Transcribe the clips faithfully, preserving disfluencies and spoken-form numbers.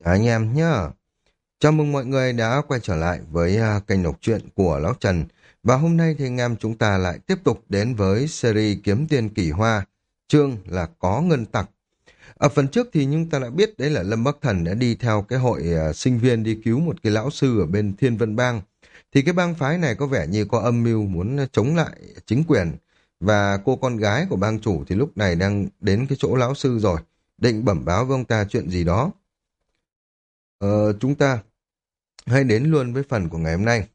Chào anh em nhé. Chào mừng mọi người đã quay trở lại với à, kênh đọc truyện của Lão Trần. Và hôm nay thì anh em chúng ta lại tiếp tục đến với series Kiếm Tiền Kỳ Hoa, chương là Có Ngân Tặc. Ở phần trước thì chúng ta đã biết đấy là Lâm Bắc Thần đã đi theo cái hội à, sinh viên đi cứu một cái lão sư ở bên Thiên Vân Bang. Thì cái bang phái này có vẻ như có âm mưu muốn chống lại chính quyền. Và cô con gái của bang chủ thì lúc này đang đến cái chỗ lão sư rồi, định bẩm báo với ông ta chuyện gì đó. Ờ, chúng ta hãy đến luôn với phần của ngày hôm nay.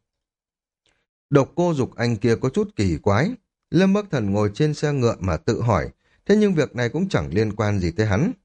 Độc cô dục anh kia có chút kỳ quái. Lâm Bắc Thần ngồi trên xe ngựa mà tự hỏi, thế nhưng việc này cũng chẳng liên quan gì tới hắn.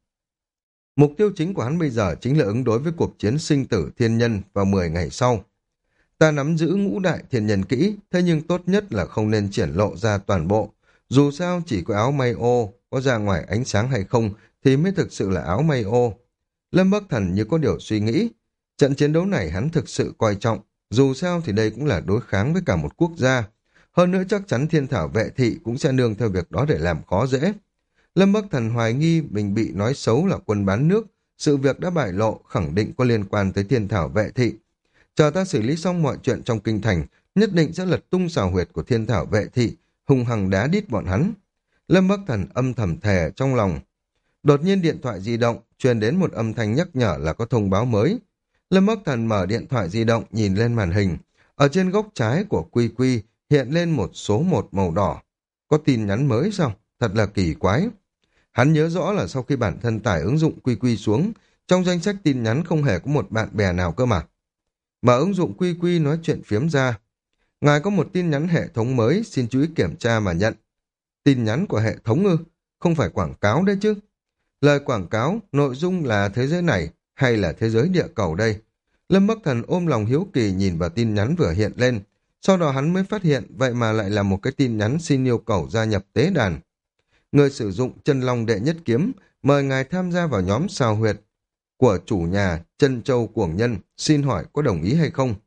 Mục tiêu chính của hắn bây giờ chính là ứng đối với cuộc chiến sinh tử thiên nhân vào mười ngày sau. Ta nắm giữ ngũ đại thiên nhân kỹ, thế nhưng tốt nhất là không nên triển lộ ra toàn bộ. Dù sao chỉ có áo may ô, có ra ngoài ánh sáng hay không thì mới thực sự là áo may ô. Lâm Bắc Thần như có điều suy nghĩ. Trận chiến đấu này hắn thực sự coi trọng, dù sao thì đây cũng là đối kháng với cả một quốc gia. Hơn nữa chắc chắn thiên thảo vệ thị cũng sẽ nương theo việc đó để làm khó dễ. Lâm Bắc Thần hoài nghi mình bị nói xấu là quân bán nước, sự việc đã bại lộ khẳng định có liên quan tới thiên thảo vệ thị. Chờ ta xử lý xong mọi chuyện trong kinh thành, nhất định sẽ lật tung xào huyệt của thiên thảo vệ thị, hung hăng đá đít bọn hắn. Lâm Bắc Thần âm thầm thề trong lòng. Đột nhiên điện thoại di động truyền đến một âm thanh nhắc nhở là có thông báo mới. Lâm Bắc Thần mở điện thoại di động nhìn lên màn hình. Ở trên góc trái của Quy Quy hiện lên một số một màu đỏ. Có tin nhắn mới sao? Thật là kỳ quái. Hắn nhớ rõ là sau khi bản thân tải ứng dụng Quy Quy xuống, trong danh sách tin nhắn không hề có một bạn bè nào cơ mà. Mở ứng dụng Quy Quy nói chuyện phiếm ra. Ngài có một tin nhắn hệ thống mới, xin chú ý kiểm tra mà nhận. Tin nhắn của hệ thống ư? Không phải quảng cáo đấy chứ? Lời quảng cáo, nội dung là thế giới này hay là thế giới địa cầu đây? Lâm Bắc Thần ôm lòng hiếu kỳ nhìn vào tin nhắn vừa hiện lên. Sau đó hắn mới phát hiện vậy mà lại là một cái tin nhắn xin yêu cầu gia nhập tế đàn. Người sử dụng chân long đệ nhất kiếm mời ngài tham gia vào nhóm sao huyệt của chủ nhà Chân Châu Cuồng Nhân, xin hỏi có đồng ý hay không?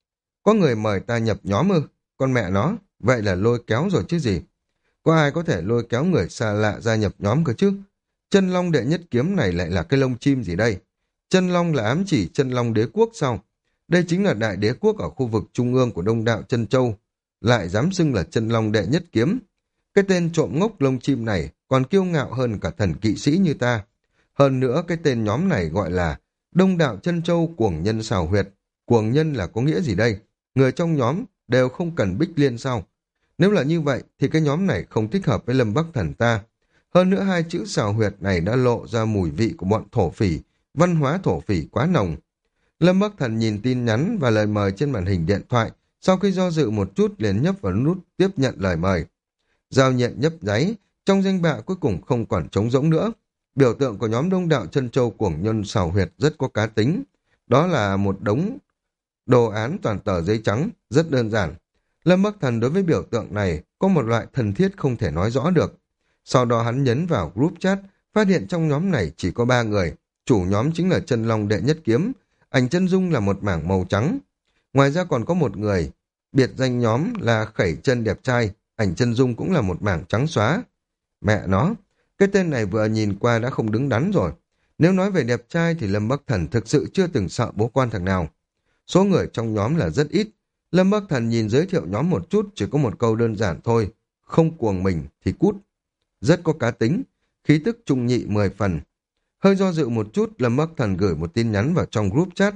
Có người mời ta nhập nhóm ư? Con mẹ nó, vậy là lôi kéo rồi chứ gì? Có ai có thể lôi kéo người xa lạ gia nhập nhóm cơ chứ? Chân long đệ nhất kiếm này lại là cái lông chim gì đây? Chân long là ám chỉ chân long đế quốc sao? Đây chính là đại đế quốc ở khu vực trung ương của Đông Đạo Chân Châu. Lại dám xưng là chân long đệ nhất kiếm. Cái tên trộm ngốc lông chim này còn kiêu ngạo hơn cả thần kỵ sĩ như ta. Hơn nữa cái tên nhóm này gọi là Đông Đạo Chân Châu Cuồng Nhân xào huyệt. Cuồng nhân là có nghĩa gì đây? Người trong nhóm đều không cần bích liên sao? Nếu là như vậy thì cái nhóm này không thích hợp với Lâm Bắc Thần ta. Hơn nữa hai chữ xào huyệt này đã lộ ra mùi vị của bọn thổ phỉ, văn hóa thổ phỉ quá nồng. Lâm Bắc Thần nhìn tin nhắn và lời mời trên màn hình điện thoại, sau khi do dự một chút liền nhấp vào nút tiếp nhận lời mời. Giao nhận nhấp giấy, trong danh bạ cuối cùng không còn trống rỗng nữa. Biểu tượng của nhóm Đông Đạo Chân Châu Cuồng Nhân xào huyệt rất có cá tính. Đó là một đống đồ án toàn tờ giấy trắng, rất đơn giản. Lâm Bắc Thần đối với biểu tượng này có một loại thân thiết không thể nói rõ được. Sau đó hắn nhấn vào group chat, phát hiện trong nhóm này chỉ có ba người. Chủ nhóm chính là Chân Long Đệ Nhất Kiếm, ảnh chân dung là một mảng màu trắng. Ngoài ra còn có một người, biệt danh nhóm là Khẩy Chân Đẹp Trai, ảnh chân dung cũng là một mảng trắng xóa. Mẹ nó, cái tên này vừa nhìn qua đã không đứng đắn rồi. Nếu nói về đẹp trai thì Lâm Bắc Thần thực sự chưa từng sợ bố quan thằng nào. Số người trong nhóm là rất ít. Lâm Bắc Thần nhìn giới thiệu nhóm một chút chỉ có một câu đơn giản thôi. Không cuồng mình thì cút. Rất có cá tính, khí tức trung nhị mười phần. Hơi do dự một chút, Lâm Bắc Thần gửi một tin nhắn vào trong group chat.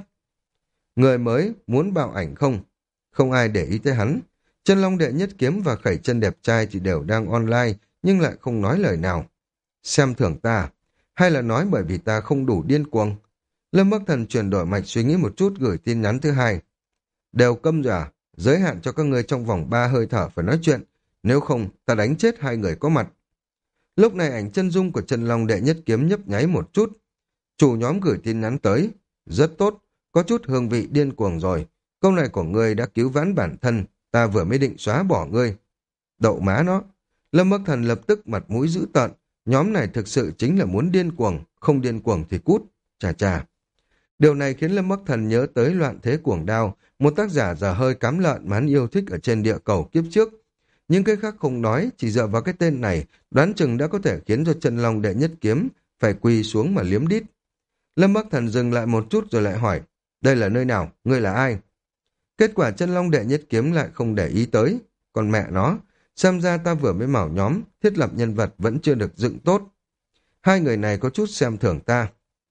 Người mới muốn bạo ảnh không? Không ai để ý tới hắn. Chân Long Đệ Nhất Kiếm và Khẩy Chân Đẹp Trai thì đều đang online, nhưng lại không nói lời nào. Xem thưởng ta, hay là nói bởi vì ta không đủ điên cuồng? Lâm Bắc Thần chuyển đổi mạch suy nghĩ một chút gửi tin nhắn thứ hai. Đều câm rồi à? Giới hạn cho các người trong vòng ba hơi thở phải nói chuyện, nếu không ta đánh chết hai người có mặt. Lúc này ảnh chân dung của Chân Long Đệ Nhất Kiếm nhấp nháy một chút. Chủ nhóm gửi tin nhắn tới. Rất tốt, có chút hương vị điên cuồng rồi. Câu này của ngươi đã cứu vãn bản thân, ta vừa mới định xóa bỏ ngươi. Đậu má nó. Lâm Bắc Thần lập tức mặt mũi dữ tợn. Nhóm này thực sự chính là muốn điên cuồng, không điên cuồng thì cút. Chà chà. Điều này khiến Lâm Bắc Thần nhớ tới Loạn Thế Cuồng Đao, một tác giả dở hơi cám lợn mà hắn yêu thích ở trên địa cầu kiếp trước. Nhưng cái khác không nói, chỉ dựa vào cái tên này, đoán chừng đã có thể khiến cho Chân Long Đệ Nhất Kiếm phải quỳ xuống mà liếm đít. Lâm Bắc Thần dừng lại một chút rồi lại hỏi, đây là nơi nào, ngươi là ai? Kết quả chân long đệ nhất kiếm lại không để ý tới, còn mẹ nó, xem ra ta vừa mới mở nhóm, thiết lập nhân vật vẫn chưa được dựng tốt. Hai người này có chút xem thường ta.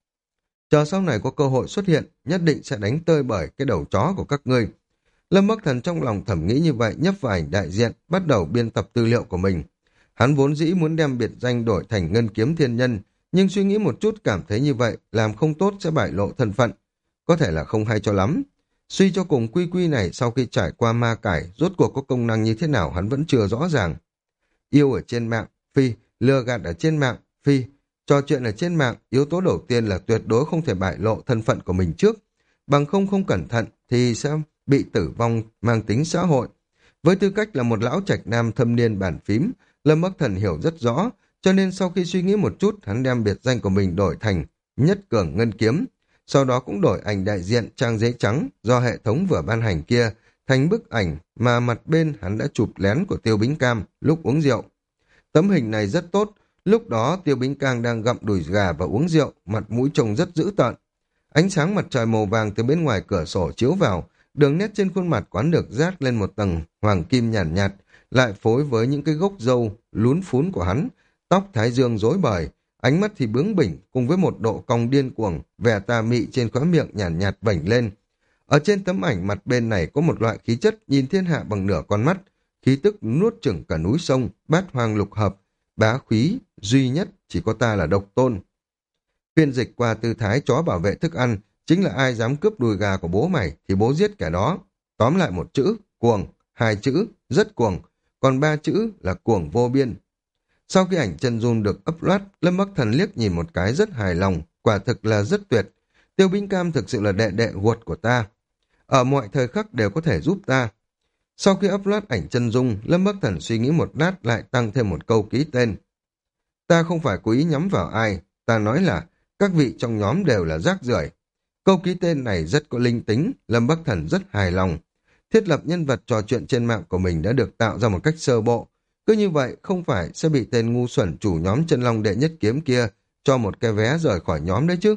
Chờ sau này có cơ hội xuất hiện, nhất định sẽ đánh tơi bởi cái đầu chó của các ngươi. Lâm Bắc Thần trong lòng thẩm nghĩ như vậy, nhấp vào ảnh đại diện, bắt đầu biên tập tư liệu của mình. Hắn vốn dĩ muốn đem biệt danh đổi thành Ngân Kiếm Thiên Nhân, nhưng suy nghĩ một chút cảm thấy như vậy, làm không tốt sẽ bại lộ thân phận. Có thể là không hay cho lắm. Suy cho cùng quy quy này sau khi trải qua ma cải, rốt cuộc có công năng như thế nào hắn vẫn chưa rõ ràng. Yêu ở trên mạng, phi, lừa gạt ở trên mạng, phi, trò chuyện ở trên mạng, yếu tố đầu tiên là tuyệt đối không thể bại lộ thân phận của mình trước. Bằng không không cẩn thận thì sẽ bị tử vong mang tính xã hội. Với tư cách là một lão trạch nam thâm niên bàn phím, Lâm Bắc Thần hiểu rất rõ, cho nên sau khi suy nghĩ một chút, hắn đem biệt danh của mình đổi thành Nhất Cường Ngân Kiếm. Sau đó cũng đổi ảnh đại diện trang giấy trắng do hệ thống vừa ban hành kia thành bức ảnh mà mặt bên hắn đã chụp lén của Tiêu Bính Cam lúc uống rượu. Tấm hình này rất tốt, lúc đó Tiêu Bính Cam đang gặm đùi gà và uống rượu, mặt mũi trông rất dữ tợn. Ánh sáng mặt trời màu vàng từ bên ngoài cửa sổ chiếu vào, đường nét trên khuôn mặt quán được rát lên một tầng hoàng kim nhàn nhạt, nhạt, lại phối với những cái gốc râu lún phún của hắn, tóc thái dương rối bời, ánh mắt thì bướng bỉnh cùng với một độ cong điên cuồng, vẻ tà mị trên khóe miệng nhàn nhạt, nhạt vểnh lên. Ở trên tấm ảnh mặt bên này có một loại khí chất nhìn thiên hạ bằng nửa con mắt, khí tức nuốt chửng cả núi sông, bát hoang lục hợp, bá khí duy nhất chỉ có ta là độc tôn. Phiên dịch qua tư thái chó bảo vệ thức ăn, chính là ai dám cướp đùi gà của bố mày thì bố giết kẻ đó. Tóm lại một chữ, cuồng, hai chữ, rất cuồng, còn ba chữ là cuồng vô biên. Sau khi ảnh chân dung được upload, Lâm Bắc Thần liếc nhìn một cái rất hài lòng, quả thực là rất tuyệt. Tiêu Bính Cam thực sự là đệ đệ ruột của ta. Ở mọi thời khắc đều có thể giúp ta. Sau khi upload ảnh chân dung, Lâm Bắc Thần suy nghĩ một lát lại tăng thêm một câu ký tên. Ta không phải cố ý nhắm vào ai, ta nói là các vị trong nhóm đều là rác rưởi. Câu ký tên này rất có linh tính, Lâm Bắc Thần rất hài lòng. Thiết lập nhân vật trò chuyện trên mạng của mình đã được tạo ra một cách sơ bộ. Cứ như vậy không phải sẽ bị tên ngu xuẩn chủ nhóm chân long đệ nhất kiếm kia cho một cái vé rời khỏi nhóm đấy chứ.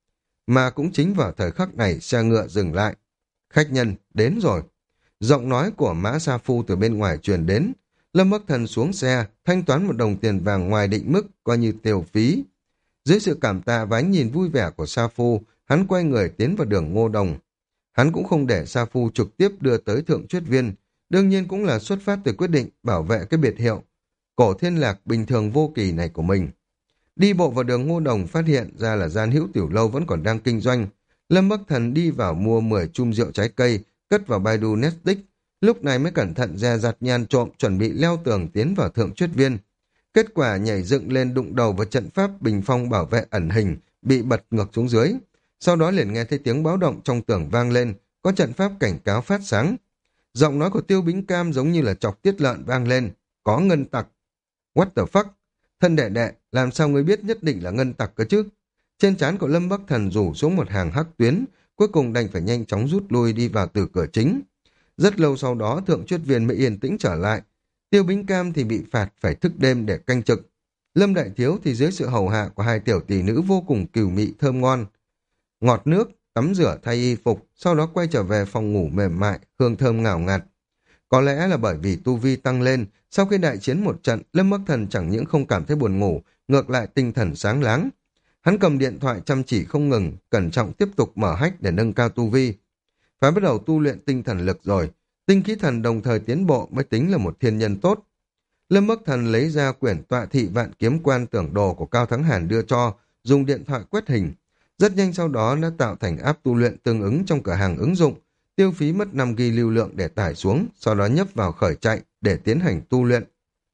Mà cũng chính vào thời khắc này xe ngựa dừng lại. Khách nhân đến rồi. Giọng nói của Mã Sa Phu từ bên ngoài truyền đến. Lâm Bắc Thần xuống xe, thanh toán một đồng tiền vàng ngoài định mức coi như tiêu phí. Dưới sự cảm tạ và ánh nhìn vui vẻ của Sa Phu, hắn quay người tiến vào đường Ngô Đồng. Hắn cũng không để Sa Phu trực tiếp đưa tới Thượng Chuyết Viên, đương nhiên cũng là xuất phát từ quyết định bảo vệ cái biệt hiệu cổ thiên lạc bình thường vô kỳ này của mình. Đi bộ vào đường Ngô Đồng phát hiện ra là gian hữu tiểu lâu vẫn còn đang kinh doanh. Lâm Bắc Thần đi vào mua mười chum rượu trái cây, cất vào Baidu Netflix, lúc này mới cẩn thận dè dặt nhan trộm chuẩn bị leo tường tiến vào Thượng Chuyết Viên. Kết quả nhảy dựng lên đụng đầu vào trận pháp bình phong bảo vệ ẩn hình, bị bật ngược xuống dưới. Sau đó liền nghe thấy tiếng báo động trong tường vang lên, có trận pháp cảnh cáo phát sáng. Giọng nói của Tiêu Bính Cam giống như là chọc tiết lợn vang lên, có ngân tặc. What the fuck? Thân đệ đệ, làm sao ngươi biết nhất định là ngân tặc cơ chứ? Trên trán của Lâm Bắc Thần rủ xuống một hàng hắc tuyến, cuối cùng đành phải nhanh chóng rút lui đi vào từ cửa chính. Rất lâu sau đó Thượng Chuyết Viên mới yên tĩnh trở lại. Tiêu Bính Cam thì bị phạt phải thức đêm để canh trực. Lâm Đại Thiếu thì dưới sự hầu hạ của hai tiểu tỷ nữ vô cùng cừu mị thơm ngon. Ngọt nước, tắm rửa thay y phục, sau đó quay trở về phòng ngủ mềm mại, hương thơm ngào ngạt. Có lẽ là bởi vì tu vi tăng lên, sau khi đại chiến một trận, Lâm Bắc Thần chẳng những không cảm thấy buồn ngủ, ngược lại tinh thần sáng láng. Hắn cầm điện thoại chăm chỉ không ngừng, cẩn trọng tiếp tục mở hách để nâng cao tu vi. Phải bắt đầu tu luyện tinh thần lực rồi, tinh khí thần đồng thời tiến bộ mới tính là một thiên nhân tốt. Lâm Bắc Thần lấy ra quyển tọa thị vạn kiếm quan tưởng đồ của Cao Thắng Hàn đưa cho, dùng điện thoại quét hình. Rất nhanh sau đó đã tạo thành app tu luyện tương ứng trong cửa hàng ứng dụng, tiêu phí mất năm gi ga bai lưu lượng để tải xuống, sau đó nhấp vào khởi chạy để tiến hành tu luyện.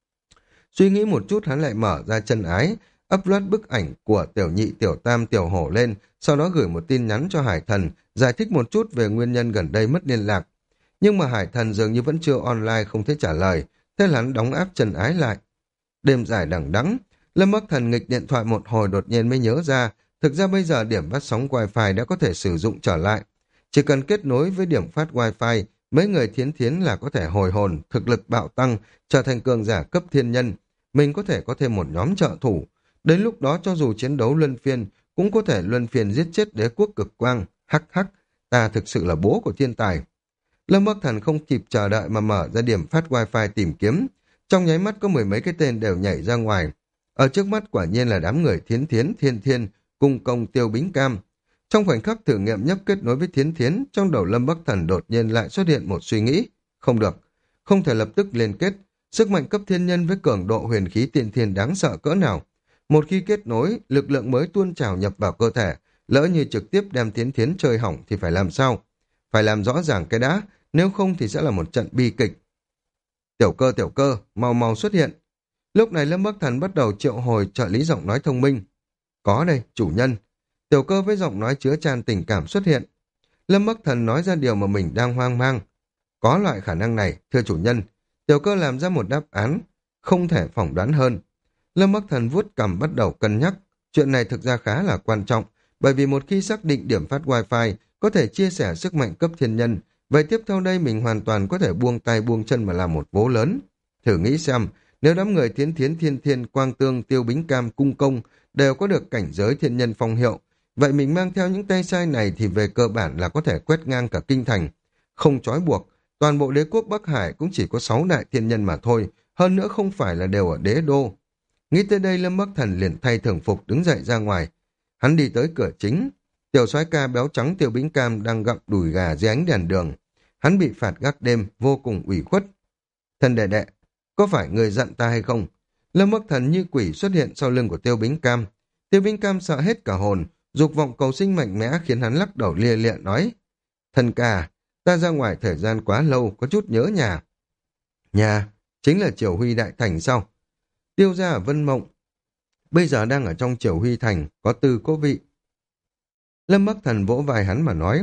Suy nghĩ một chút hắn lại mở ra chân ái, upload bức ảnh của tiểu nhị tiểu tam tiểu hổ lên, sau đó gửi một tin nhắn cho Hải Thần, giải thích một chút về nguyên nhân gần đây mất liên lạc. Nhưng mà Hải Thần dường như vẫn chưa online không thấy trả lời, thế là hắn đóng áp chân ái lại. Đêm dài đằng đẵng, Lâm Bắc Thần nghịch điện thoại một hồi đột nhiên mới nhớ ra, thực ra bây giờ điểm phát sóng wifi đã có thể sử dụng trở lại. Chỉ cần kết nối với điểm phát wifi, mấy người thiến thiến là có thể hồi hồn, thực lực bạo tăng, trở thành cường giả cấp thiên nhân. Mình có thể có thêm một nhóm trợ thủ. Đến lúc đó cho dù chiến đấu luân phiên, cũng có thể luân phiên giết chết đế quốc cực quang. Hắc hắc, ta thực sự là bố của thiên tài. Lâm Bắc Thần không kịp chờ đợi mà mở ra điểm phát wifi tìm kiếm. Trong nháy mắt có mười mấy cái tên đều nhảy ra ngoài. Ở trước mắt quả nhiên là đám người Thiến Thiến, Thiên Thiên, Cung Công, Tiêu Bính Cam. Trong khoảnh khắc thử nghiệm nhấp kết nối với Thiến Thiến, trong đầu Lâm Bắc Thần đột nhiên lại xuất hiện một suy nghĩ. Không được, không thể lập tức liên kết. Sức mạnh cấp thiên nhân với cường độ huyền khí tiên thiên đáng sợ cỡ nào. Một khi kết nối, lực lượng mới tuôn trào nhập vào cơ thể, lỡ như trực tiếp đem Thiến Thiến chơi hỏng thì phải làm sao? Phải làm rõ ràng cái đã, nếu không thì sẽ là một trận bi kịch. Tiểu cơ tiểu cơ, mau mau xuất hiện. Lúc này Lâm Bắc Thần bắt đầu triệu hồi trợ lý giọng nói thông minh. Có đây, chủ nhân. Tiểu cơ với giọng nói chứa tràn tình cảm xuất hiện. Lâm Bắc Thần nói ra điều mà mình đang hoang mang. Có loại khả năng này, thưa chủ nhân. Tiểu cơ làm ra một đáp án, không thể phỏng đoán hơn. Lâm Bắc Thần vuốt cằm bắt đầu cân nhắc. Chuyện này thực ra khá là quan trọng, bởi vì một khi xác định điểm phát wifi, có thể chia sẻ sức mạnh cấp thiên nhân. Vậy tiếp theo đây mình hoàn toàn có thể buông tay buông chân mà làm một vố lớn. Thử nghĩ xem, nếu đám người Thiến Thiến, Thiên Thiên, Quang Tương, Tiêu Bính Cam, Cung Công đều có được cảnh giới thiên nhân phong hiệu, vậy mình mang theo những tay sai này thì về cơ bản là có thể quét ngang cả kinh thành. Không trói buộc, toàn bộ đế quốc Bắc Hải cũng chỉ có sáu đại thiên nhân mà thôi, hơn nữa không phải là đều ở đế đô. Nghĩ tới đây Lâm Bắc Thần liền thay thường phục đứng dậy ra ngoài. Hắn đi tới cửa chính. Tiểu soái ca béo trắng Tiêu Bính Cam đang gặm đùi gà dưới ánh đèn đường. Hắn bị phạt gác đêm, vô cùng ủy khuất. Thần đệ đệ, có phải người giận ta hay không? Lâm Bắc Thần như quỷ xuất hiện sau lưng của Tiêu Bính Cam. Tiêu Bính Cam sợ hết cả hồn, dục vọng cầu sinh mạnh mẽ khiến hắn lắc đầu lia lịa nói. Thần ca, ta ra ngoài thời gian quá lâu, có chút nhớ nhà. Nhà, chính là Triều Huy Đại Thành sao? Tiêu gia ở Vân Mộng, bây giờ đang ở trong Triều Huy Thành, có tư cố vị. Lâm Bắc Thần vỗ vai hắn mà nói.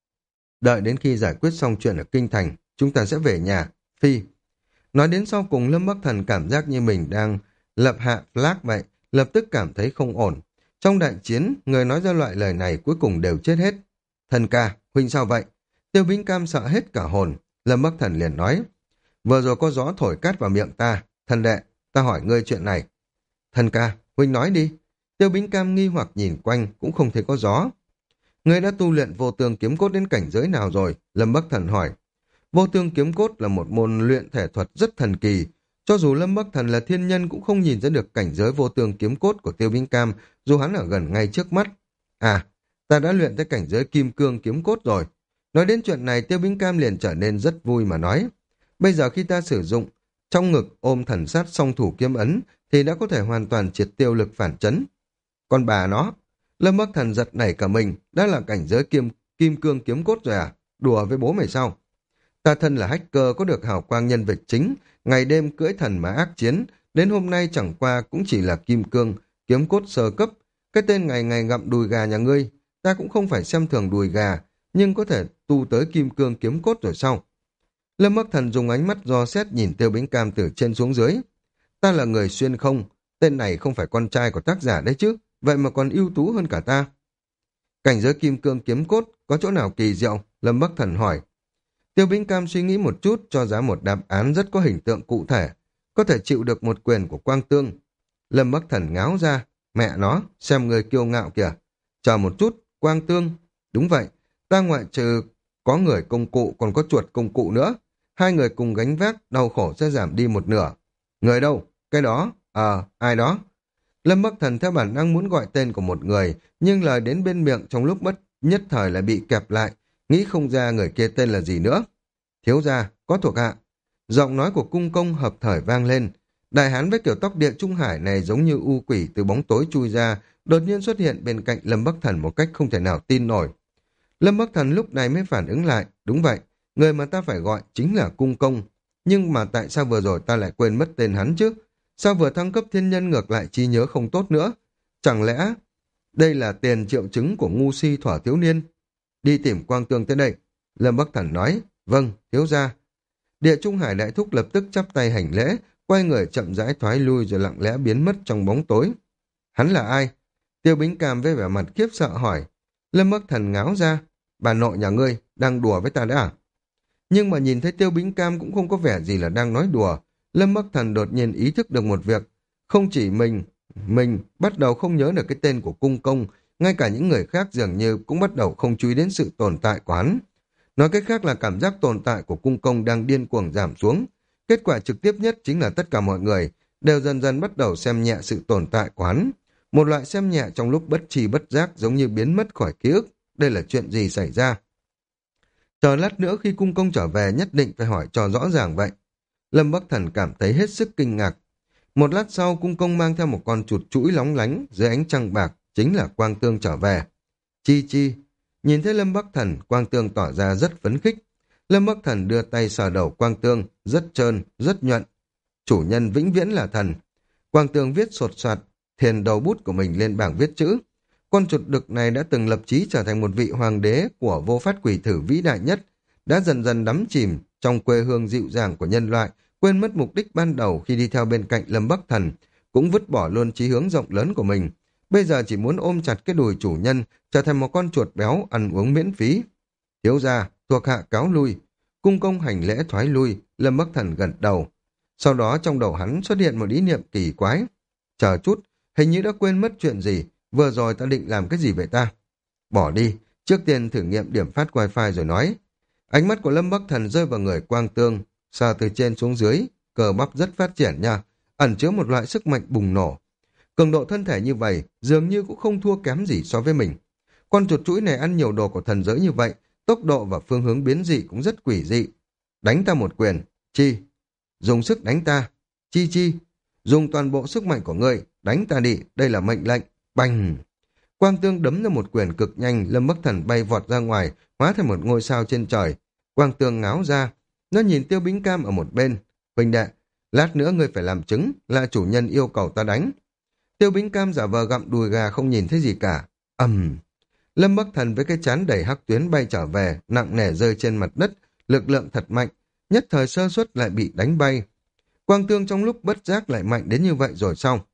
Đợi đến khi giải quyết xong chuyện ở Kinh Thành, chúng ta sẽ về nhà. Phi. Nói đến sau cùng Lâm Bắc Thần cảm giác như mình đang lập hạ flag vậy, lập tức cảm thấy không ổn. Trong đại chiến, người nói ra loại lời này cuối cùng đều chết hết. Thần ca, huynh sao vậy? Tiêu Bính Cam sợ hết cả hồn. Lâm Bắc Thần liền nói. Vừa rồi có gió thổi cát vào miệng ta. Thần đệ, ta hỏi ngươi chuyện này. Thần ca, huynh nói đi. Tiêu Bính Cam nghi hoặc nhìn quanh, cũng không thấy có gió. Ngươi đã tu luyện vô tương kiếm cốt đến cảnh giới nào rồi? Lâm Bắc Thần hỏi. Vô tương kiếm cốt là một môn luyện thể thuật rất thần kỳ. Cho dù Lâm Bắc Thần là thiên nhân cũng không nhìn ra được cảnh giới vô tương kiếm cốt của Tiêu Bính Cam, dù hắn ở gần ngay trước mắt. À, ta đã luyện tới cảnh giới kim cương kiếm cốt rồi. Nói đến chuyện này Tiêu Bính Cam liền trở nên rất vui mà nói. Bây giờ khi ta sử dụng trong ngực ôm thần sát song thủ kiếm ấn thì đã có thể hoàn toàn triệt tiêu lực phản chấn. Còn bà nó, Lâm Bắc Thần giật nảy cả mình, đã là cảnh giới kim, kim cương kiếm cốt rồi à? Đùa với bố mày sao? Ta thân là hacker có được hào quang nhân vật chính, ngày đêm cưỡi thần mà ác chiến, đến hôm nay chẳng qua cũng chỉ là kim cương, kiếm cốt sơ cấp. Cái tên ngày ngày gặm đùi gà nhà ngươi, ta cũng không phải xem thường đùi gà, nhưng có thể tu tới kim cương kiếm cốt rồi sao? Lâm Bắc Thần dùng ánh mắt do xét nhìn Tiêu Bính Cam từ trên xuống dưới. Ta là người xuyên không, tên này không phải con trai của tác giả đấy chứ, vậy mà còn ưu tú hơn cả ta. Cảnh giới kim cương kiếm cốt có chỗ nào kỳ diệu? Lâm Bắc Thần hỏi. Tiêu Bính Cam suy nghĩ một chút cho ra một đáp án rất có hình tượng cụ thể, có thể chịu được một quyền của Quang Tương. Lâm Bắc Thần ngáo ra, mẹ nó, xem người kiêu ngạo kìa. Chờ một chút, Quang Tương. Đúng vậy, ta ngoại trừ có người công cụ còn có chuột công cụ nữa. Hai người cùng gánh vác, đau khổ sẽ giảm đi một nửa. Người đâu? Cái đó? Ờ, ai đó? Lâm Bắc Thần theo bản năng muốn gọi tên của một người, nhưng lời đến bên miệng trong lúc bất nhất thời lại bị kẹp lại, nghĩ không ra người kia tên là gì nữa. Thiếu gia, có thuộc hạ. Giọng nói của cung công hợp thời vang lên. Đại hán với kiểu tóc địa trung hải này giống như u quỷ từ bóng tối chui ra, đột nhiên xuất hiện bên cạnh Lâm Bắc Thần một cách không thể nào tin nổi. Lâm Bắc Thần lúc này mới phản ứng lại, đúng vậy, người mà ta phải gọi chính là cung công. Nhưng mà tại sao vừa rồi ta lại quên mất tên hắn chứ? Sao vừa thăng cấp thiên nhân ngược lại trí nhớ không tốt nữa? Chẳng lẽ đây là tiền triệu chứng của ngu si thuở thiếu niên? Đi tìm Quang Tương tới đây. Lâm Bắc Thần nói, vâng, thiếu gia. Địa Trung Hải đại thúc lập tức chắp tay hành lễ, quay người chậm rãi thoái lui rồi lặng lẽ biến mất trong bóng tối. Hắn là ai? Tiêu Bính Cam với vẻ mặt khiếp sợ hỏi. Lâm Bắc Thần ngáo ra, bà nội nhà ngươi đang đùa với ta đã à? Nhưng mà nhìn thấy Tiêu Bính Cam cũng không có vẻ gì là đang nói đùa. Lâm Bắc Thần đột nhiên ý thức được một việc. Không chỉ mình, mình bắt đầu không nhớ được cái tên của cung công, ngay cả những người khác dường như cũng bắt đầu không chú ý đến sự tồn tại của hắn. Nói cách khác là cảm giác tồn tại của cung công đang điên cuồng giảm xuống. Kết quả trực tiếp nhất chính là tất cả mọi người đều dần dần bắt đầu xem nhẹ sự tồn tại của hắn. Một loại xem nhẹ trong lúc bất tri bất giác giống như biến mất khỏi ký ức. Đây là chuyện gì xảy ra? Chờ lát nữa khi cung công trở về nhất định phải hỏi cho rõ ràng vậy. Lâm Bắc Thần cảm thấy hết sức kinh ngạc. Một lát sau cung công mang theo một con chuột chũi lóng lánh dưới ánh trăng bạc, chính là Quang Tương trở về. Chi chi, nhìn thấy Lâm Bắc Thần, Quang Tương tỏ ra rất phấn khích. Lâm Bắc Thần đưa tay sờ đầu Quang Tương, rất trơn, rất nhuận. Chủ nhân vĩnh viễn là thần. Quang Tương viết sột soạt, thiền đầu bút của mình lên bảng viết chữ. Con chuột đực này đã từng lập chí trở thành một vị hoàng đế của vô phát quỷ thử vĩ đại nhất, đã dần dần đắm chìm trong quê hương dịu dàng của nhân loại, quên mất mục đích ban đầu khi đi theo bên cạnh Lâm Bắc Thần, cũng vứt bỏ luôn chí hướng rộng lớn của mình. Bây giờ chỉ muốn ôm chặt cái đùi chủ nhân, trở thành một con chuột béo ăn uống miễn phí. Thiếu gia, thuộc hạ cáo lui. Cung công hành lễ thoái lui, Lâm Bắc Thần gật đầu. Sau đó trong đầu hắn xuất hiện một ý niệm kỳ quái. Chờ chút, hình như đã quên mất chuyện gì, vừa rồi ta định làm cái gì vậy ta? Bỏ đi, trước tiên thử nghiệm điểm phát wifi rồi nói. Ánh mắt của Lâm Bắc Thần rơi vào người Quang Tương, sờ từ trên xuống dưới, cờ bắp rất phát triển nha, ẩn chứa một loại sức mạnh bùng nổ. Cường độ thân thể như vậy, dường như cũng không thua kém gì so với mình. Con chuột chuỗi này ăn nhiều đồ của thần giới như vậy, tốc độ và phương hướng biến dị cũng rất quỷ dị. Đánh ta một quyền, chi. Dùng sức đánh ta, chi chi. Dùng toàn bộ sức mạnh của ngươi, đánh ta đi, đây là mệnh lệnh. Bành! Quang Tương đấm ra một quyền cực nhanh, Lâm Bắc Thần bay vọt ra ngoài, hóa thành một ngôi sao trên trời. Quang Tương ngáo ra, nó nhìn Tiêu Bính Cam ở một bên. Huynh đệ, lát nữa ngươi phải làm chứng, là chủ nhân yêu cầu ta đánh. Tiêu Bính Cam giả vờ gặm đùi gà không nhìn thấy gì cả. Ầm! Lâm Bắc Thần với cái chán đầy hắc tuyến bay trở về, nặng nề rơi trên mặt đất, lực lượng thật mạnh, nhất thời sơ suất lại bị đánh bay. Quang Tương trong lúc bất giác lại mạnh đến như vậy rồi sao?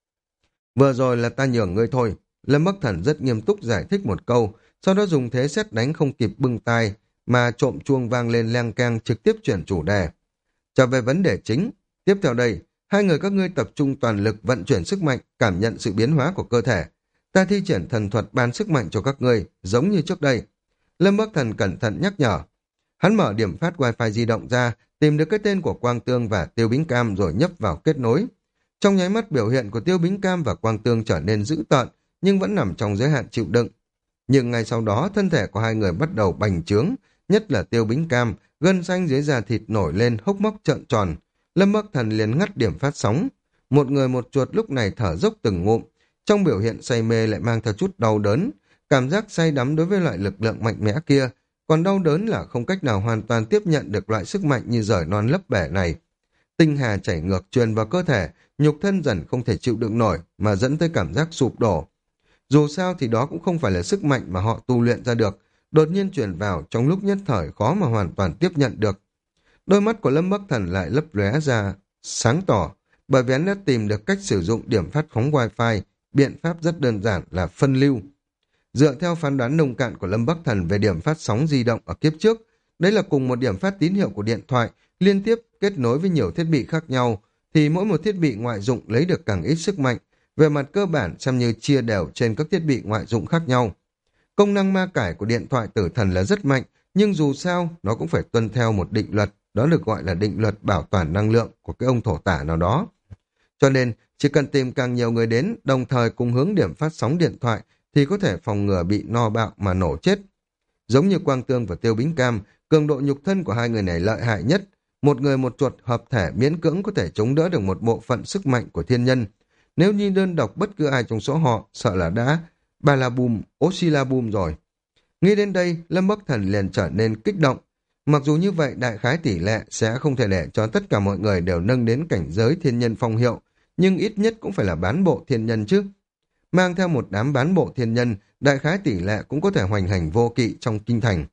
Vừa rồi là ta nhường ngươi thôi. Lâm Bắc Thần rất nghiêm túc giải thích một câu, sau đó dùng thế sét đánh không kịp bưng tai, mà trộm chuông vang lên leng keng trực tiếp chuyển chủ đề. Trở về vấn đề chính, tiếp theo đây, hai người các ngươi tập trung toàn lực vận chuyển sức mạnh, cảm nhận sự biến hóa của cơ thể. Ta thi triển thần thuật ban sức mạnh cho các ngươi, giống như trước đây. Lâm Bắc Thần cẩn thận nhắc nhở. Hắn mở điểm phát wifi di động ra, tìm được cái tên của Quang Tương và Tiêu Bính Cam rồi nhấp vào kết nối. Trong nháy mắt biểu hiện của Tiêu Bính Cam và Quang Tương trở nên dữ tợn, nhưng vẫn nằm trong giới hạn chịu đựng. Nhưng ngay sau đó thân thể của hai người bắt đầu bành trướng, nhất là Tiêu Bính Cam, gân xanh dưới da thịt nổi lên, hốc móc trợn tròn. Lâm Bắc Thần liền ngắt điểm phát sóng. Một người một chuột lúc này thở dốc từng ngụm, trong biểu hiện say mê lại mang theo chút đau đớn, cảm giác say đắm đối với loại lực lượng mạnh mẽ kia, còn đau đớn là không cách nào hoàn toàn tiếp nhận được loại sức mạnh như rời non lấp bể này. Tinh hà chảy ngược truyền vào cơ thể, nhục thân dần không thể chịu đựng nổi mà dẫn tới cảm giác sụp đổ. Dù sao thì đó cũng không phải là sức mạnh mà họ tu luyện ra được, đột nhiên truyền vào trong lúc nhất thời khó mà hoàn toàn tiếp nhận được. Đôi mắt của Lâm Bắc Thần lại lấp lóe ra sáng tỏ, bởi vì hắn đã tìm được cách sử dụng điểm phát phóng wifi, biện pháp rất đơn giản là phân lưu. Dựa theo phán đoán nông cạn của Lâm Bắc Thần về điểm phát sóng di động ở kiếp trước, đấy là cùng một điểm phát tín hiệu của điện thoại liên tiếp kết nối với nhiều thiết bị khác nhau, thì mỗi một thiết bị ngoại dụng lấy được càng ít sức mạnh, về mặt cơ bản xem như chia đều trên các thiết bị ngoại dụng khác nhau. Công năng ma cải của điện thoại tử thần là rất mạnh, nhưng dù sao nó cũng phải tuân theo một định luật, đó được gọi là định luật bảo toàn năng lượng của cái ông thổ tả nào đó. Cho nên, chỉ cần tìm càng nhiều người đến, đồng thời cùng hướng điểm phát sóng điện thoại, thì có thể phòng ngừa bị no bạo mà nổ chết. Giống như Quang Tương và Tiêu Bính Cam, cường độ nhục thân của hai người này lợi hại nhất. Một người một chuột hợp thể miễn cưỡng có thể chống đỡ được một bộ phận sức mạnh của thiên nhân. Nếu như đơn độc bất cứ ai trong số họ, sợ là đã Balabum, Oscillabum rồi. Nghĩ đến đây, Lâm Bắc Thần liền trở nên kích động. Mặc dù như vậy, đại khái tỷ lệ sẽ không thể để cho tất cả mọi người đều nâng đến cảnh giới thiên nhân phong hiệu, nhưng ít nhất cũng phải là bán bộ thiên nhân chứ. Mang theo một đám bán bộ thiên nhân, đại khái tỷ lệ cũng có thể hoành hành vô kỵ trong kinh thành.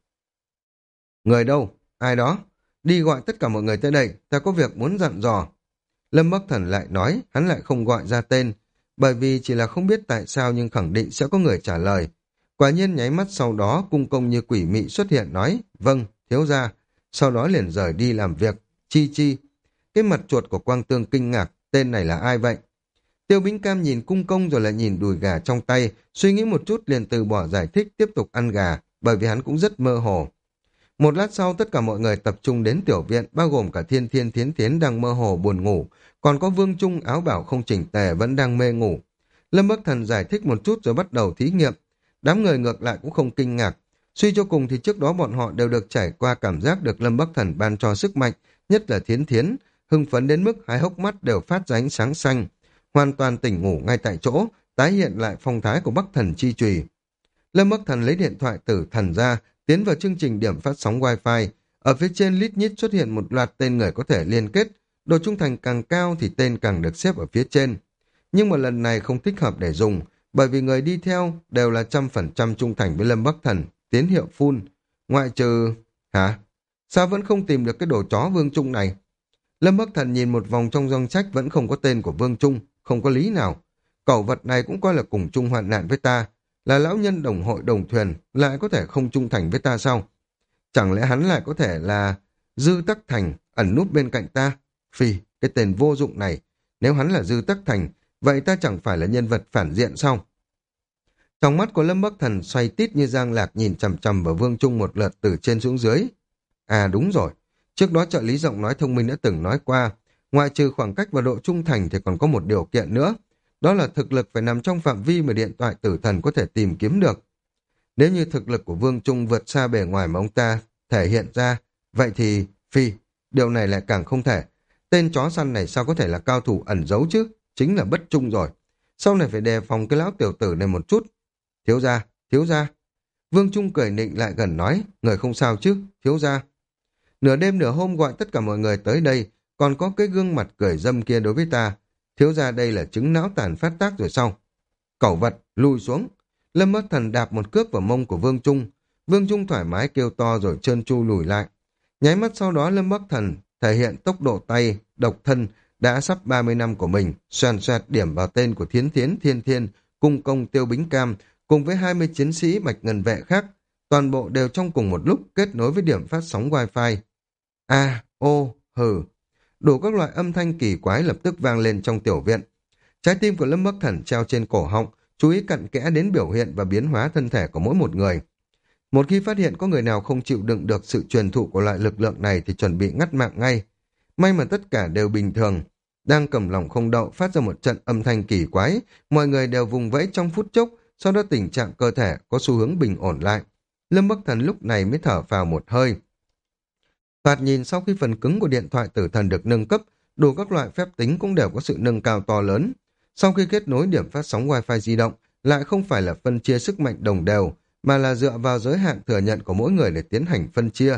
Người đâu? Ai đó? Đi gọi tất cả mọi người tới đây, ta có việc muốn dặn dò. Lâm Bắc Thần lại nói, hắn lại không gọi ra tên, bởi vì chỉ là không biết tại sao nhưng khẳng định sẽ có người trả lời. Quả nhiên nháy mắt sau đó, cung công như quỷ mị xuất hiện nói, vâng, thiếu gia. Sau đó liền rời đi làm việc. Chi chi. Cái mặt chuột của Quang Tương kinh ngạc, tên này là ai vậy? Tiêu Bính Cam nhìn cung công rồi lại nhìn đùi gà trong tay, suy nghĩ một chút liền từ bỏ giải thích tiếp tục ăn gà, bởi vì hắn cũng rất mơ hồ. Một lát sau tất cả mọi người tập trung đến tiểu viện, bao gồm cả Thiên Thiên Thiến Thiến đang mơ hồ buồn ngủ, còn có Vương Trung áo bảo không chỉnh tề vẫn đang mê ngủ. Lâm Bắc Thần giải thích một chút rồi bắt đầu thí nghiệm. Đám người ngược lại cũng không kinh ngạc. Suy cho cùng thì trước đó bọn họ đều được trải qua cảm giác được Lâm Bắc Thần ban cho sức mạnh, nhất là Thiến Thiến, hưng phấn đến mức hai hốc mắt đều phát ra ánh sáng xanh, hoàn toàn tỉnh ngủ ngay tại chỗ, tái hiện lại phong thái của Bắc Thần chi chùy. Lâm Bắc Thần lấy điện thoại tử thần ra, tiến vào chương trình điểm phát sóng Wi-Fi. Ở phía trên lít nhít xuất hiện một loạt tên người có thể liên kết, độ trung thành càng cao thì tên càng được xếp ở phía trên. Nhưng mà lần này không thích hợp để dùng, bởi vì người đi theo đều là trăm phần trăm trung thành với Lâm Bắc Thần, tín hiệu full. Ngoại trừ... Hả? Sao vẫn không tìm được cái đồ chó Vương Trung này? Lâm Bắc Thần nhìn một vòng trong danh sách vẫn không có tên của Vương Trung, không có lý nào. Cẩu vật này cũng coi là cùng chung hoạn nạn với ta, là lão nhân đồng hội đồng thuyền, lại có thể không trung thành với ta sao? Chẳng lẽ hắn lại có thể là Dư Tắc Thành ẩn núp bên cạnh ta? Phi, cái tên vô dụng này, nếu hắn là Dư Tắc Thành, vậy ta chẳng phải là nhân vật phản diện sao? Trong mắt của Lâm Bắc Thần xoay tít như giang lạc nhìn chằm chằm vào Vương Trung một lượt từ trên xuống dưới. À đúng rồi, trước đó trợ lý giọng nói thông minh đã từng nói qua, ngoại trừ khoảng cách và độ trung thành thì còn có một điều kiện nữa, đó là thực lực phải nằm trong phạm vi mà điện thoại tử thần có thể tìm kiếm được. Nếu như thực lực của Vương Trung vượt xa bề ngoài mà ông ta thể hiện ra, vậy thì, phi, điều này lại càng không thể. Tên chó săn này sao có thể là cao thủ ẩn giấu chứ? Chính là bất trung rồi. Sau này phải đề phòng cái lão tiểu tử này một chút. Thiếu gia, thiếu gia. Vương Trung cười nịnh lại gần nói, người không sao chứ, thiếu gia. Nửa đêm nửa hôm gọi tất cả mọi người tới đây, còn có cái gương mặt cười dâm kia đối với ta. Thiếu gia đây là chứng não tàn phát tác rồi sao? Cẩu vật, lùi xuống. Lâm Bắc Thần đạp một cước vào mông của Vương Trung. Vương Trung thoải mái kêu to rồi trơn tru lùi lại. Nháy mắt sau đó Lâm Bắc Thần thể hiện tốc độ tay, độc thân đã sắp ba mươi năm của mình, xoàn xoạt điểm vào tên của Thiến Thiến, Thiên Thiên, Cung Công, Tiêu Bính Cam, cùng với hai mươi chiến sĩ Bạch Ngân Vệ khác. Toàn bộ đều trong cùng một lúc kết nối với điểm phát sóng Wi-Fi. A, ô, hừ. Đủ các loại âm thanh kỳ quái lập tức vang lên trong tiểu viện. Trái tim của Lâm Bắc Thần treo trên cổ họng, chú ý cặn kẽ đến biểu hiện và biến hóa thân thể của mỗi một người. Một khi phát hiện có người nào không chịu đựng được sự truyền thụ của loại lực lượng này thì chuẩn bị ngắt mạng ngay. May mà tất cả đều bình thường. Đang cầm lòng không đậu phát ra một trận âm thanh kỳ quái, mọi người đều vùng vẫy trong phút chốc, sau đó tình trạng cơ thể có xu hướng bình ổn lại. Lâm Bắc Thần lúc này mới thở vào một hơi. Thoạt nhìn sau khi phần cứng của điện thoại tử thần được nâng cấp, đủ các loại phép tính cũng đều có sự nâng cao to lớn. Sau khi kết nối điểm phát sóng Wi-Fi di động, lại không phải là phân chia sức mạnh đồng đều, mà là dựa vào giới hạn thừa nhận của mỗi người để tiến hành phân chia.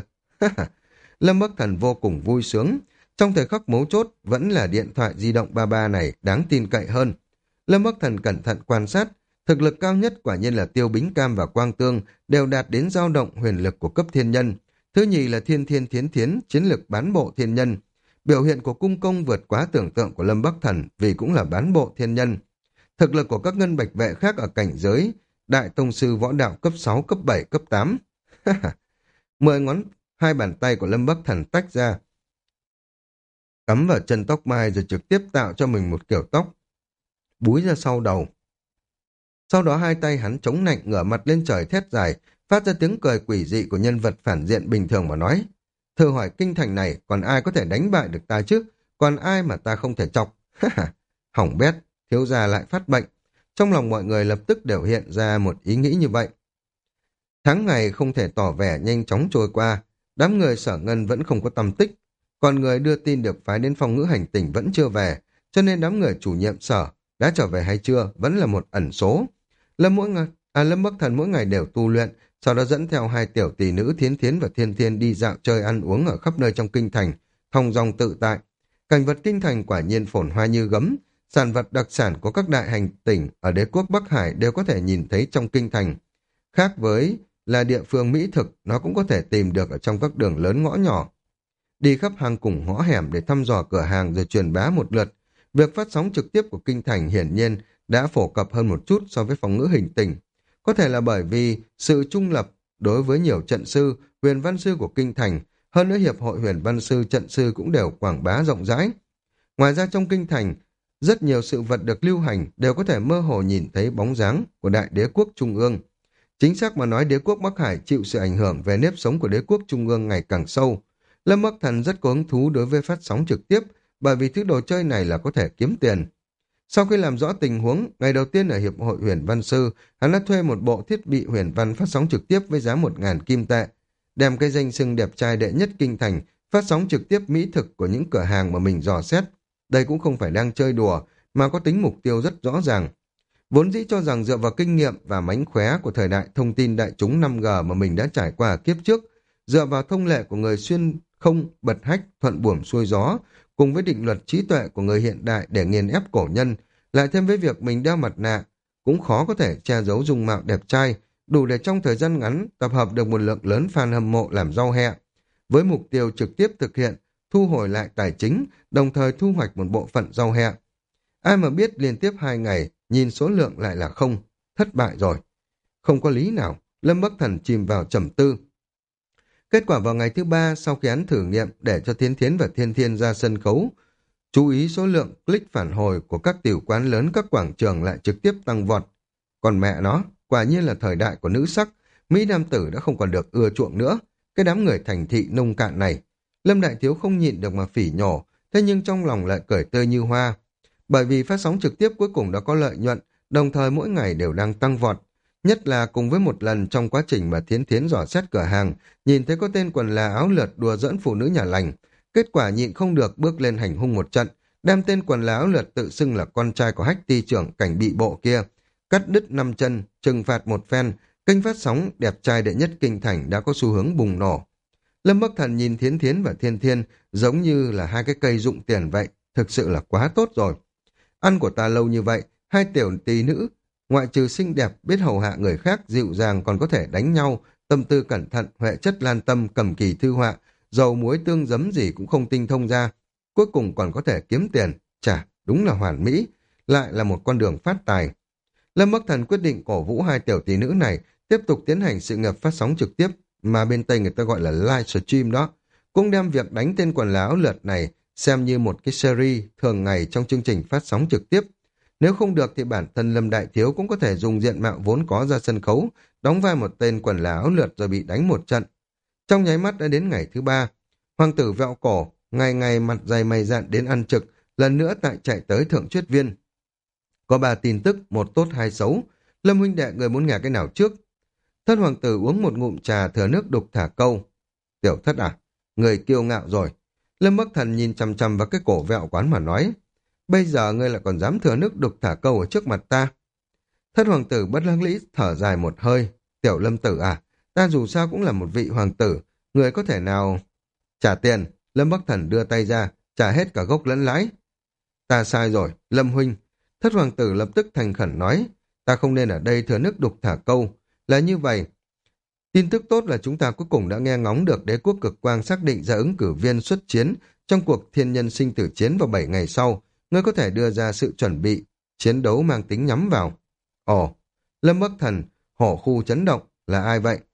Lâm Bắc Thần vô cùng vui sướng. Trong thời khắc mấu chốt, vẫn là điện thoại di động ba ba này đáng tin cậy hơn. Lâm Bắc Thần cẩn thận quan sát, thực lực cao nhất quả nhiên là Tiêu Bính Cam và Quang Tương đều đạt đến dao động huyền lực của cấp thiên nhân. Thứ nhì là Thiên Thiên Thiến Thiến, chiến lực bán bộ thiên nhân. Biểu hiện của Cung Công vượt quá tưởng tượng của Lâm Bắc Thần vì cũng là bán bộ thiên nhân. Thực lực của các ngân bạch vệ khác ở cảnh giới Đại Tông Sư võ đạo cấp sáu, cấp bảy, cấp tám. Mười ngón hai bàn tay của Lâm Bắc Thần tách ra, cắm vào chân tóc mai rồi trực tiếp tạo cho mình một kiểu tóc búi ra sau đầu. Sau đó hai tay hắn chống nạnh ngửa mặt lên trời thét dài, phát ra tiếng cười quỷ dị của nhân vật phản diện bình thường mà nói. Thử hỏi kinh thành này còn ai có thể đánh bại được ta chứ? Còn ai mà ta không thể chọc? Hỏng bét, thiếu gia lại phát bệnh. Trong lòng mọi người lập tức đều hiện ra một ý nghĩ như vậy. Tháng ngày không thể tỏ vẻ nhanh chóng trôi qua, đám người Sở Ngân vẫn không có tâm tích, còn người đưa tin được phái đến Phong Ngữ Hành Tỉnh vẫn chưa về, cho nên đám người chủ nhiệm sở đã trở về hay chưa vẫn là một ẩn số. Lâm mỗi ngày, à, Lâm Bắc Thần mỗi ngày đều tu luyện, sau đó dẫn theo hai tiểu tỷ nữ Thiến Thiến và Thiên Thiên đi dạo chơi ăn uống ở khắp nơi trong kinh thành, thong dong tự tại. Cảnh vật kinh thành quả nhiên phồn hoa như gấm, sản vật đặc sản của các đại hành tỉnh ở đế quốc Bắc Hải đều có thể nhìn thấy trong kinh thành. Khác với là địa phương mỹ thực, nó cũng có thể tìm được ở trong các đường lớn ngõ nhỏ. Đi khắp hang cùng ngõ hẻm để thăm dò cửa hàng rồi truyền bá một lượt. Việc phát sóng trực tiếp của kinh thành hiển nhiên đã phổ cập hơn một chút so với Phong Ngữ Hình Tỉnh. Có thể là bởi vì sự trung lập đối với nhiều trận sư, huyền văn sư của kinh thành, hơn nữa hiệp hội huyền văn sư trận sư cũng đều quảng bá rộng rãi. Ngoài ra trong kinh thành, Rất nhiều sự vật được lưu hành đều có thể mơ hồ nhìn thấy bóng dáng của đại đế quốc trung ương. Chính xác mà nói, đế quốc Bắc Hải chịu sự ảnh hưởng về nếp sống của đế quốc trung ương ngày càng sâu. Lâm Bắc Thần rất có hứng thú đối với phát sóng trực tiếp, bởi vì thứ đồ chơi này là có thể kiếm tiền. Sau khi làm rõ tình huống, ngày đầu tiên ở Hiệp hội Huyền Văn Sư, hắn đã thuê một bộ thiết bị huyền văn phát sóng trực tiếp với giá một ngàn kim tệ, đem cái danh xưng đẹp trai đệ nhất kinh thành phát sóng trực tiếp mỹ thực của những cửa hàng mà mình dò xét. Đây cũng không phải đang chơi đùa, mà có tính mục tiêu rất rõ ràng. Vốn dĩ cho rằng dựa vào kinh nghiệm và mánh khóe của thời đại thông tin đại chúng năm G mà mình đã trải qua kiếp trước, dựa vào thông lệ của người xuyên không bật hách thuận buồm xuôi gió, cùng với định luật trí tuệ của người hiện đại để nghiền ép cổ nhân, lại thêm với việc mình đeo mặt nạ, cũng khó có thể che giấu dung mạo đẹp trai, đủ để trong thời gian ngắn tập hợp được một lượng lớn fan hâm mộ làm rau hẹ, với mục tiêu trực tiếp thực hiện, thu hồi lại tài chính, đồng thời thu hoạch một bộ phận rau hẹ. Ai mà biết liên tiếp hai ngày, nhìn số lượng lại là không, thất bại rồi. Không có lý nào, Lâm Bắc Thần chìm vào trầm tư. Kết quả vào ngày thứ ba, sau khi hắn thử nghiệm để cho Thiên Thiến và Thiên Thiên ra sân khấu, chú ý số lượng click phản hồi của các tiểu quán lớn các quảng trường lại trực tiếp tăng vọt. Còn mẹ nó, quả nhiên là thời đại của nữ sắc, Mỹ nam tử đã không còn được ưa chuộng nữa. Cái đám người thành thị nông cạn này, Lâm Đại Thiếu không nhịn được mà phỉ nhổ, thế nhưng trong lòng lại cười tươi như hoa. Bởi vì phát sóng trực tiếp cuối cùng đã có lợi nhuận, đồng thời mỗi ngày đều đang tăng vọt. Nhất là cùng với một lần trong quá trình mà Thiến Thiến dò xét cửa hàng, nhìn thấy có tên quần là áo lượt đùa giỡn phụ nữ nhà lành. Kết quả nhịn không được bước lên hành hung một trận, đem tên quần là áo lượt tự xưng là con trai của Hách ty trưởng cảnh bị bộ kia, cắt đứt năm chân, trừng phạt một phen. Kênh phát sóng đẹp trai đệ nhất kinh thành đã có xu hướng bùng nổ. Lâm Bắc Thần nhìn Thiến Thiến và Thiên Thiên giống như là hai cái cây dụng tiền vậy, thực sự là quá tốt rồi. Ăn của ta lâu như vậy, hai tiểu tỷ nữ, ngoại trừ xinh đẹp, biết hầu hạ người khác, dịu dàng còn có thể đánh nhau, tâm tư cẩn thận, huệ chất lan tâm, cầm kỳ thư họa, dầu muối tương giấm gì cũng không tinh thông ra. Cuối cùng còn có thể kiếm tiền, chả, đúng là hoàn mỹ, lại là một con đường phát tài. Lâm Bắc Thần quyết định cổ vũ hai tiểu tỷ nữ này tiếp tục tiến hành sự nghiệp phát sóng trực tiếp, mà bên Tây người ta gọi là live stream đó, cũng đem việc đánh tên quần là áo lượt này xem như một cái series thường ngày trong chương trình phát sóng trực tiếp. Nếu không được thì bản thân Lâm Đại Thiếu cũng có thể dùng diện mạo vốn có ra sân khấu, đóng vai một tên quần là áo lượt rồi bị đánh một trận. Trong nháy mắt đã đến ngày thứ ba, hoàng tử Vẹo Cổ ngày ngày mặt dày mày dạn đến ăn trực, lần nữa tại chạy tới Thượng Chuyết Viên. Có ba tin tức, một tốt hai xấu. Lâm huynh đệ, người muốn nghe cái nào trước? Thất hoàng tử uống một ngụm trà thừa nước đục thả câu. Tiểu thất à, người kiêu ngạo rồi. Lâm Bắc Thần nhìn chằm chằm vào cái cổ Vẹo quán mà nói, bây giờ ngươi lại còn dám thừa nước đục thả câu ở trước mặt ta. Thất hoàng tử bất đắc dĩ thở dài một hơi. Tiểu Lâm tử à, ta dù sao cũng là một vị hoàng tử, người có thể nào... Trả tiền. Lâm Bắc Thần đưa tay ra, trả hết cả gốc lẫn lãi. Ta sai rồi, Lâm huynh. Thất hoàng tử lập tức thành khẩn nói, ta không nên ở đây thừa nước đục thả câu. Là như vậy. Tin tức tốt là chúng ta cuối cùng đã nghe ngóng được đế quốc cực quang xác định ra ứng cử viên xuất chiến trong cuộc thiên nhân sinh tử chiến vào bảy ngày sau. Ngươi có thể đưa ra sự chuẩn bị, chiến đấu mang tính nhắm vào. Ồ, Lâm Bắc Thần, hổ khu chấn động, là ai vậy?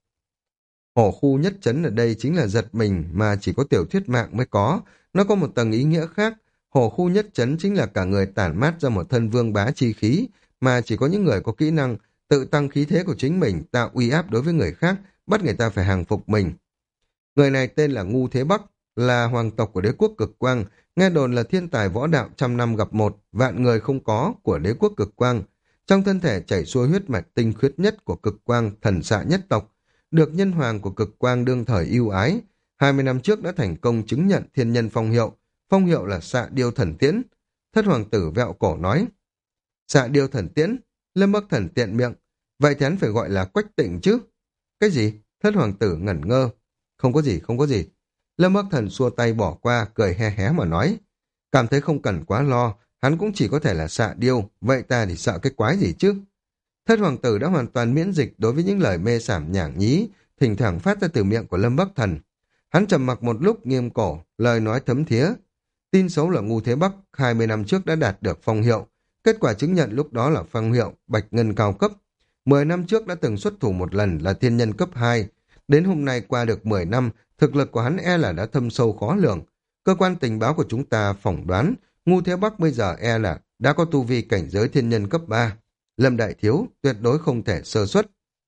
Hổ khu nhất chấn ở đây chính là giật mình mà chỉ có tiểu thuyết mạng mới có. Nó có một tầng ý nghĩa khác. Hổ khu nhất chấn chính là cả người tản mát ra một thân vương bá chi khí, mà chỉ có những người có kỹ năng tự tăng khí thế của chính mình, tạo uy áp đối với người khác, bắt người ta phải hàng phục mình. Người này tên là Ngu Thế Bắc, là hoàng tộc của đế quốc cực quang, nghe đồn là thiên tài võ đạo trăm năm gặp một, vạn người không có của đế quốc cực quang. Trong thân thể chảy xuôi huyết mạch tinh khiết nhất của cực quang thần xạ nhất tộc, được nhân hoàng của cực quang đương thời yêu ái. hai mươi năm trước đã thành công chứng nhận thiên nhân phong hiệu, phong hiệu là xạ điêu thần tiễn. Thất hoàng tử Vẹo Cổ nói, xạ điêu thần tiễn. Lâm Bắc Thần tiện miệng, vậy thì hắn phải gọi là Quách Tịnh chứ. Cái gì? Thất hoàng tử ngẩn ngơ. Không có gì, không có gì. Lâm Bắc Thần xua tay bỏ qua, cười he hé mà nói, cảm thấy không cần quá lo, hắn cũng chỉ có thể là xạ điêu, vậy ta thì sợ cái quái gì chứ. Thất hoàng tử đã hoàn toàn miễn dịch đối với những lời mê sảng nhảm nhí thỉnh thoảng phát ra từ miệng của Lâm Bắc Thần. Hắn trầm mặc một lúc nghiêm cổ, lời nói thấm thía. Tin xấu là Ngu Thế Bắc hai mươi năm trước đã đạt được phong hiệu, kết quả chứng nhận lúc đó là phong hiệu Bạch Ngân cao cấp. mười năm trước đã từng xuất thủ một lần là thiên nhân cấp hai. Đến hôm nay qua được mười năm, thực lực của hắn e là đã thâm sâu khó lường. Cơ quan tình báo của chúng ta phỏng đoán Ngu Thế Bắc bây giờ e là đã có tu vi cảnh giới thiên nhân cấp ba. Lâm Đại Thiếu tuyệt đối không thể sơ suất.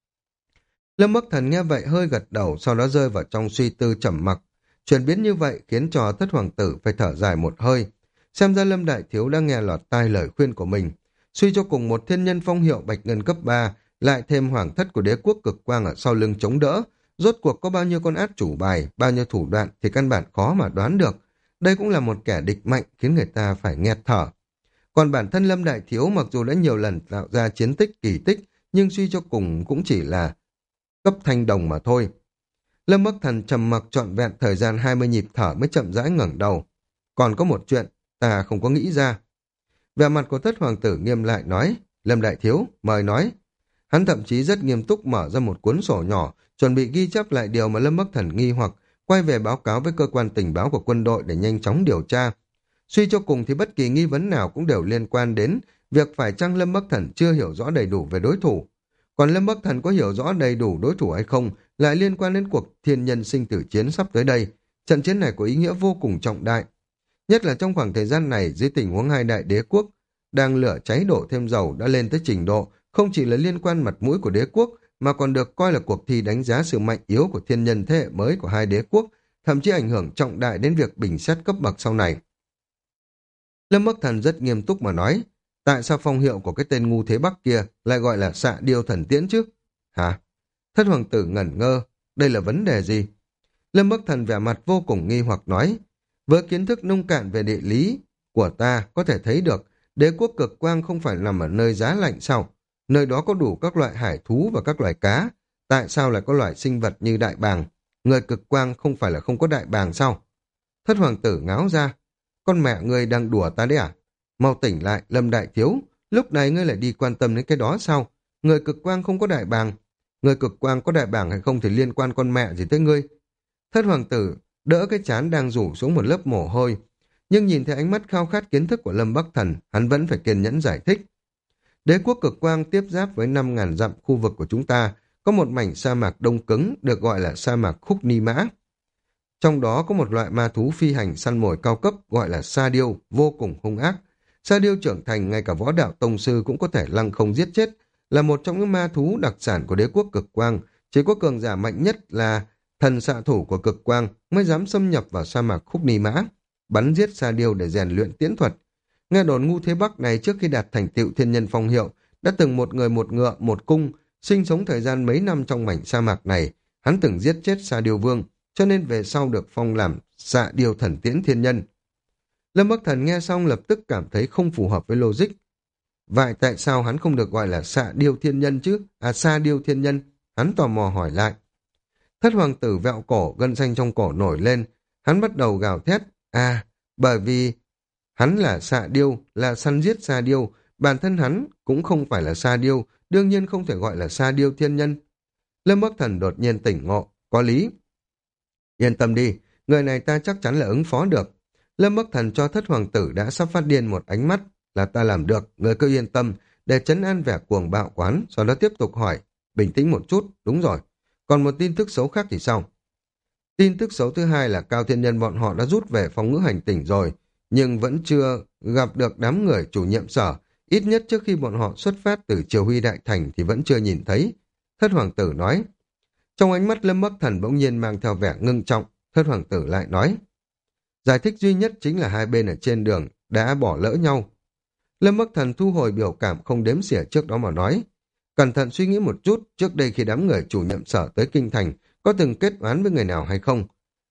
Lâm Bắc Thần nghe vậy hơi gật đầu, sau đó rơi vào trong suy tư trầm mặc. Chuyển biến như vậy khiến cho Thất Hoàng tử phải thở dài một hơi. Xem ra Lâm Đại Thiếu đã nghe lọt tai lời khuyên của mình. Suy cho cùng một thiên nhân phong hiệu bạch ngân cấp ba, lại thêm hoàng thất của đế quốc cực quang ở sau lưng chống đỡ. Rốt cuộc có bao nhiêu con át chủ bài, bao nhiêu thủ đoạn thì căn bản khó mà đoán được. Đây cũng là một kẻ địch mạnh khiến người ta phải nghẹt thở. Còn bản thân Lâm Đại Thiếu mặc dù đã nhiều lần tạo ra chiến tích kỳ tích, nhưng suy cho cùng cũng chỉ là cấp thanh đồng mà thôi. Lâm Bắc Thần trầm mặc trọn vẹn thời gian hai mươi nhịp thở mới chậm rãi ngẩng đầu. Còn có một chuyện, ta không có nghĩ ra. Vẻ mặt của Thất Hoàng tử nghiêm lại nói, Lâm Đại Thiếu, mời nói. Hắn thậm chí rất nghiêm túc mở ra một cuốn sổ nhỏ, chuẩn bị ghi chép lại điều mà Lâm Bắc Thần nghi hoặc, quay về báo cáo với cơ quan tình báo của quân đội để nhanh chóng điều tra. Suy cho cùng thì bất kỳ nghi vấn nào cũng đều liên quan đến việc phải chăng Lâm Bắc Thần chưa hiểu rõ đầy đủ về đối thủ. Còn Lâm Bắc Thần có hiểu rõ đầy đủ đối thủ hay không lại liên quan đến cuộc thiên nhân sinh tử chiến sắp tới đây. Trận chiến này có ý nghĩa vô cùng trọng đại. Nhất là trong khoảng thời gian này, dưới tình huống hai đại đế quốc đang lửa cháy đổ thêm dầu đã lên tới trình độ không chỉ là liên quan mặt mũi của đế quốc mà còn được coi là cuộc thi đánh giá sự mạnh yếu của thiên nhân thế hệ mới của hai đế quốc, thậm chí ảnh hưởng trọng đại đến việc bình xét cấp bậc sau này. Lâm Bắc Thần rất nghiêm túc mà nói, tại sao phong hiệu của cái tên ngu thế Bắc kia lại gọi là xạ điêu thần tiễn chứ? Hả? Thất Hoàng tử ngẩn ngơ, đây là vấn đề gì? Lâm Bắc Thần vẻ mặt vô cùng nghi hoặc nói, với kiến thức nông cạn về địa lý của ta có thể thấy được đế quốc cực quang không phải nằm ở nơi giá lạnh sao? Nơi đó có đủ các loại hải thú và các loài cá. Tại sao lại có loại sinh vật như đại bàng? Người cực quang không phải là không có đại bàng sao? Thất Hoàng tử ngáo ra, con mẹ ngươi đang đùa ta đấy à? Mau tỉnh lại, Lâm Đại Thiếu, lúc này ngươi lại đi quan tâm đến cái đó sao? Người cực quang không có đại bàng. Người cực quang có đại bàng hay không thì liên quan con mẹ gì tới ngươi? Thất Hoàng tử đỡ cái trán đang rủ xuống một lớp mồ hôi, nhưng nhìn thấy ánh mắt khao khát kiến thức của Lâm Bắc Thần, hắn vẫn phải kiên nhẫn giải thích. Đế quốc cực quang tiếp giáp với năm ngàn dặm khu vực của chúng ta, có một mảnh sa mạc đông cứng được gọi là sa mạc Khúc Ni Mã. Trong đó có một loại ma thú phi hành săn mồi cao cấp gọi là sa điêu, vô cùng hung ác. Sa điêu trưởng thành ngay cả võ đạo tông sư cũng có thể lăng không giết chết, là một trong những ma thú đặc sản của đế quốc cực quang. Chỉ có cường giả mạnh nhất là thần xạ thủ của cực quang mới dám xâm nhập vào sa mạc Khúc Ni Mã, bắn giết sa điêu để rèn luyện tiễn thuật. Nghe đồn ngu thế Bắc này trước khi đạt thành tựu thiên nhân phong hiệu đã từng một người một ngựa một cung, sinh sống thời gian mấy năm trong mảnh sa mạc này. Hắn từng giết chết sa điêu vương, cho nên về sau được phong làm xạ điêu thần tiễn thiên nhân. Lâm Bắc Thần nghe xong lập tức cảm thấy không phù hợp với logic. Vậy tại sao hắn không được gọi là xạ điêu thiên nhân chứ? À, sa điêu thiên nhân. Hắn tò mò hỏi lại. Thất Hoàng tử vẹo cổ, gân xanh trong cổ nổi lên. Hắn bắt đầu gào thét. À, bởi vì hắn là xạ điêu, là săn giết sa điêu. Bản thân hắn cũng không phải là sa điêu, đương nhiên không thể gọi là sa điêu thiên nhân. Lâm Bắc Thần đột nhiên tỉnh ngộ. Có lý. Yên tâm đi, người này ta chắc chắn là ứng phó được. Lâm Bắc Thần cho Thất Hoàng tử đã sắp phát điên một ánh mắt, là ta làm được, người cứ yên tâm, để trấn an vẻ cuồng bạo quán, sau đó tiếp tục hỏi, bình tĩnh một chút, đúng rồi. Còn một tin tức xấu khác thì sao? Tin tức xấu thứ hai là Cao Thiên Nhân bọn họ đã rút về phòng ngữ hành tỉnh rồi, nhưng vẫn chưa gặp được đám người chủ nhiệm sở, ít nhất trước khi bọn họ xuất phát từ Triều Huy Đại Thành thì vẫn chưa nhìn thấy. Thất Hoàng tử nói. Trong ánh mắt Lâm Bắc Thần bỗng nhiên mang theo vẻ ngưng trọng, Thất Hoàng tử lại nói. Giải thích duy nhất chính là hai bên ở trên đường đã bỏ lỡ nhau. Lâm Bắc Thần thu hồi biểu cảm không đếm xỉa trước đó mà nói. Cẩn thận suy nghĩ một chút, trước đây khi đám người chủ nhiệm sở tới Kinh Thành, có từng kết oán với người nào hay không?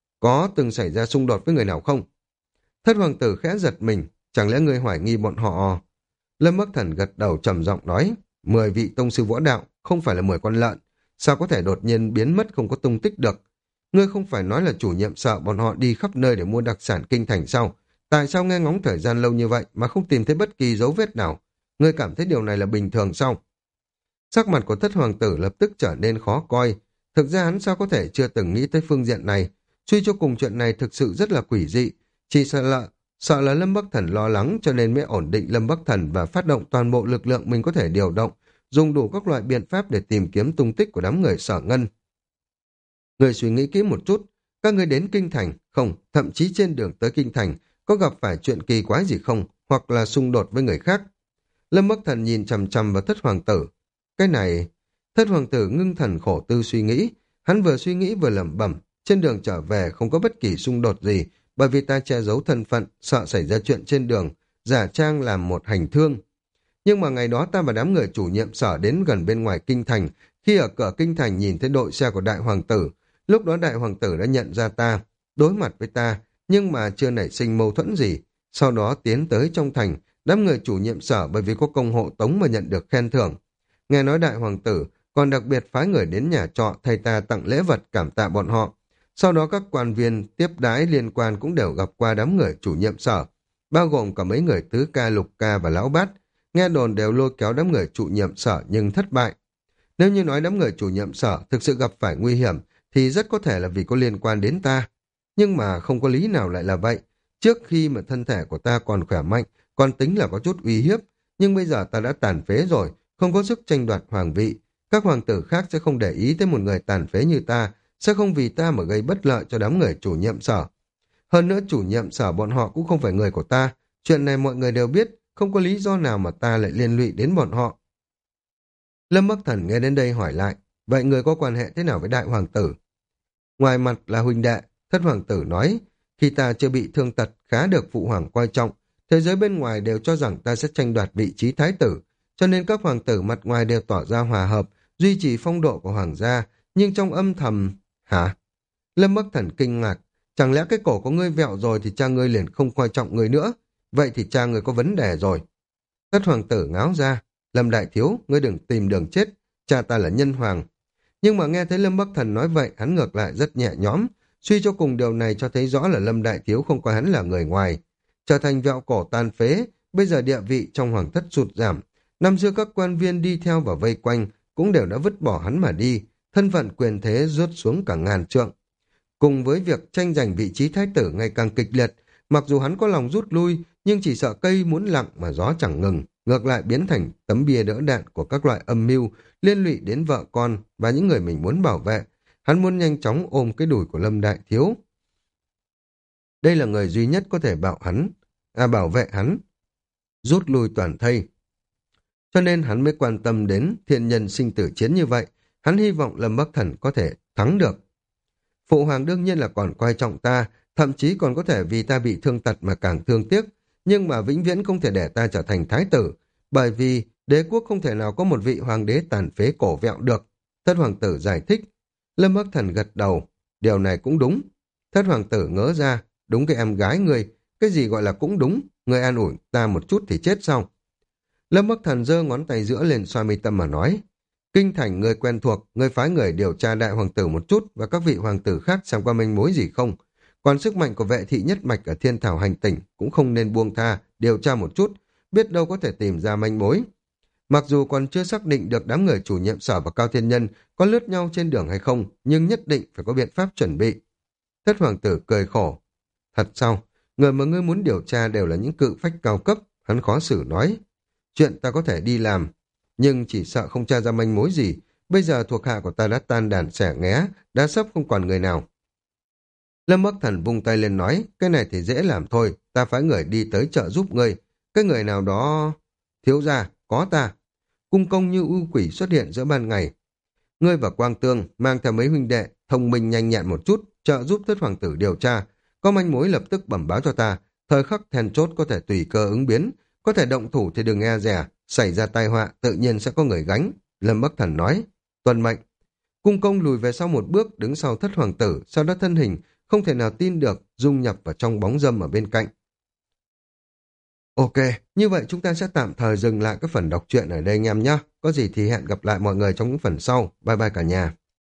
Có từng xảy ra xung đột với người nào không? Thất Hoàng tử khẽ giật mình, chẳng lẽ người hoài nghi bọn họ? Lâm Bắc Thần gật đầu trầm giọng nói, mười vị tông sư võ đạo, không phải là mười con lợn, sao có thể đột nhiên biến mất không có tung tích được? Ngươi không phải nói là chủ nhiệm sợ bọn họ đi khắp nơi để mua đặc sản Kinh Thành sao? Tại sao nghe ngóng thời gian lâu như vậy mà không tìm thấy bất kỳ dấu vết nào? Ngươi cảm thấy điều này là bình thường sao? Sắc mặt của Thất Hoàng tử lập tức trở nên khó coi. Thực ra hắn sao có thể chưa từng nghĩ tới phương diện này? Suy cho cùng chuyện này thực sự rất là quỷ dị. Chỉ sợ là, sợ là Lâm Bắc Thần lo lắng cho nên mới ổn định Lâm Bắc Thần và phát động toàn bộ lực lượng mình có thể điều động, dùng đủ các loại biện pháp để tìm kiếm tung tích của đám người Sở Ngân. Người suy nghĩ kỹ một chút, các người đến Kinh Thành, không, thậm chí trên đường tới Kinh Thành, có gặp phải chuyện kỳ quái gì không, hoặc là xung đột với người khác. Lâm Bắc Thần nhìn chằm chằm vào Thất Hoàng tử. Cái này... Thất Hoàng tử ngưng thần khổ tư suy nghĩ. Hắn vừa suy nghĩ vừa lẩm bẩm. Trên đường trở về không có bất kỳ xung đột gì, bởi vì ta che giấu thân phận, sợ xảy ra chuyện trên đường, giả trang làm một hành thương. Nhưng mà ngày đó ta và đám người chủ nhiệm sở đến gần bên ngoài kinh thành, khi ở cửa kinh thành nhìn thấy đội xe của đại hoàng tử, lúc đó đại hoàng tử đã nhận ra ta, đối mặt với ta, nhưng mà chưa nảy sinh mâu thuẫn gì. Sau đó tiến tới trong thành, đám người chủ nhiệm sở bởi vì có công hộ tống mà nhận được khen thưởng. Nghe nói đại hoàng tử còn đặc biệt phái người đến nhà trọ thay ta tặng lễ vật cảm tạ bọn họ. Sau đó các quan viên tiếp đãi liên quan cũng đều gặp qua đám người chủ nhiệm sở, bao gồm cả mấy người tứ ca, lục ca và lão bát. Nghe đồn đều lôi kéo đám người chủ nhiệm sở nhưng thất bại. Nếu như nói đám người chủ nhiệm sở thực sự gặp phải nguy hiểm thì rất có thể là vì có liên quan đến ta. Nhưng mà không có lý nào lại là vậy. Trước khi mà thân thể của ta còn khỏe mạnh, còn tính là có chút uy hiếp, nhưng bây giờ ta đã tàn phế rồi, không có sức tranh đoạt hoàng vị. Các hoàng tử khác sẽ không để ý tới một người tàn phế như ta, sẽ không vì ta mà gây bất lợi cho đám người chủ nhiệm sở. Hơn nữa chủ nhiệm sở bọn họ cũng không phải người của ta, chuyện này mọi người đều biết, không có lý do nào mà ta lại liên lụy đến bọn họ. Lâm Bắc Thần nghe đến đây hỏi lại, vậy người có quan hệ thế nào với đại hoàng tử? Ngoài mặt là huynh đệ, Thất Hoàng tử nói, khi ta chưa bị thương tật khá được phụ hoàng coi trọng, thế giới bên ngoài đều cho rằng ta sẽ tranh đoạt vị trí thái tử, cho nên các hoàng tử mặt ngoài đều tỏ ra hòa hợp, duy trì phong độ của hoàng gia, nhưng trong âm thầm... Hả? Lâm Bắc Thần kinh ngạc, chẳng lẽ cái cổ của ngươi vẹo rồi thì cha ngươi liền không coi trọng ngươi nữa? Vậy thì cha ngươi có vấn đề rồi. Thất Hoàng tử ngáo ra, Lâm đại thiếu, ngươi đừng tìm đường chết, cha ta là nhân hoàng. Nhưng mà nghe thấy Lâm Bắc Thần nói vậy, hắn ngược lại rất nhẹ nhõm. Suy cho cùng điều này cho thấy rõ là Lâm đại thiếu không coi hắn là người ngoài. Trở thành vẹo cổ tàn phế, bây giờ địa vị trong hoàng thất sụt giảm. Năm xưa các quan viên đi theo và vây quanh cũng đều đã vứt bỏ hắn mà đi, thân phận quyền thế rớt xuống cả ngàn trượng. Cùng với việc tranh giành vị trí thái tử ngày càng kịch liệt, mặc dù hắn có lòng rút lui, nhưng chỉ sợ cây muốn lặng mà gió chẳng ngừng, ngược lại biến thành tấm bia đỡ đạn của các loại âm mưu, liên lụy đến vợ con và những người mình muốn bảo vệ. Hắn muốn nhanh chóng ôm cái đùi của Lâm đại thiếu. Đây là người duy nhất có thể bảo hắn, à bảo vệ hắn, rút lui toàn thây. Cho nên hắn mới quan tâm đến thiên nhân sinh tử chiến như vậy. Hắn hy vọng Lâm Bắc Thần có thể thắng được. Phụ hoàng đương nhiên là còn coi trọng ta, thậm chí còn có thể vì ta bị thương tật mà càng thương tiếc, nhưng mà vĩnh viễn không thể để ta trở thành thái tử, bởi vì đế quốc không thể nào có một vị hoàng đế tàn phế cổ vẹo được. Thất hoàng tử giải thích. Lâm Bắc Thần gật đầu. Điều này cũng đúng. Thất hoàng tử ngỡ ra. Đúng cái em gái người. Cái gì gọi là cũng đúng. Người an ủi ta một chút thì chết sao? Lâm Bắc Thần giơ ngón tay giữa lên xoa mi tâm mà nói. Kinh thành người quen thuộc, người phái người điều tra đại hoàng tử một chút và các vị hoàng tử khác xem qua manh mối gì không. Còn sức mạnh của vệ thị nhất mạch ở thiên thảo hành tỉnh cũng không nên buông tha, điều tra một chút, biết đâu có thể tìm ra manh mối. Mặc dù còn chưa xác định được đám người chủ nhiệm sở và Cao Thiên Nhân có lướt nhau trên đường hay không, nhưng nhất định phải có biện pháp chuẩn bị. Thất hoàng tử cười khổ. Thật sao? Người mà ngươi muốn điều tra đều là những cự phách cao cấp, hắn khó xử nói. Chuyện ta có thể đi làm, nhưng chỉ sợ không tra ra manh mối gì. Bây giờ thuộc hạ của ta đã tan đàn xẻ nghé, đã sắp không còn người nào. Lâm Bắc Thần vung tay lên nói, cái này thì dễ làm thôi, ta phái người đi tới trợ giúp ngươi. Cái người nào đó... Thiếu gia, có ta. Cung công như ưu quỷ xuất hiện giữa ban ngày. Ngươi và Quang Tương mang theo mấy huynh đệ, thông minh nhanh nhẹn một chút, trợ giúp Thất hoàng tử điều tra. Có manh mối lập tức bẩm báo cho ta, thời khắc then chốt có thể tùy cơ ứng biến, có thể động thủ thì đừng e dè, xảy ra tai họa tự nhiên sẽ có người gánh. Lâm Bắc Thần nói, tuân mệnh. Cung công lùi về sau một bước, đứng sau Thất hoàng tử, sau đó thân hình không thể nào tin được, dung nhập vào trong bóng râm ở bên cạnh. Ok, như vậy chúng ta sẽ tạm thời dừng lại cái phần đọc truyện ở đây anh em nhé. Có gì thì hẹn gặp lại mọi người trong những phần sau. Bye bye cả nhà.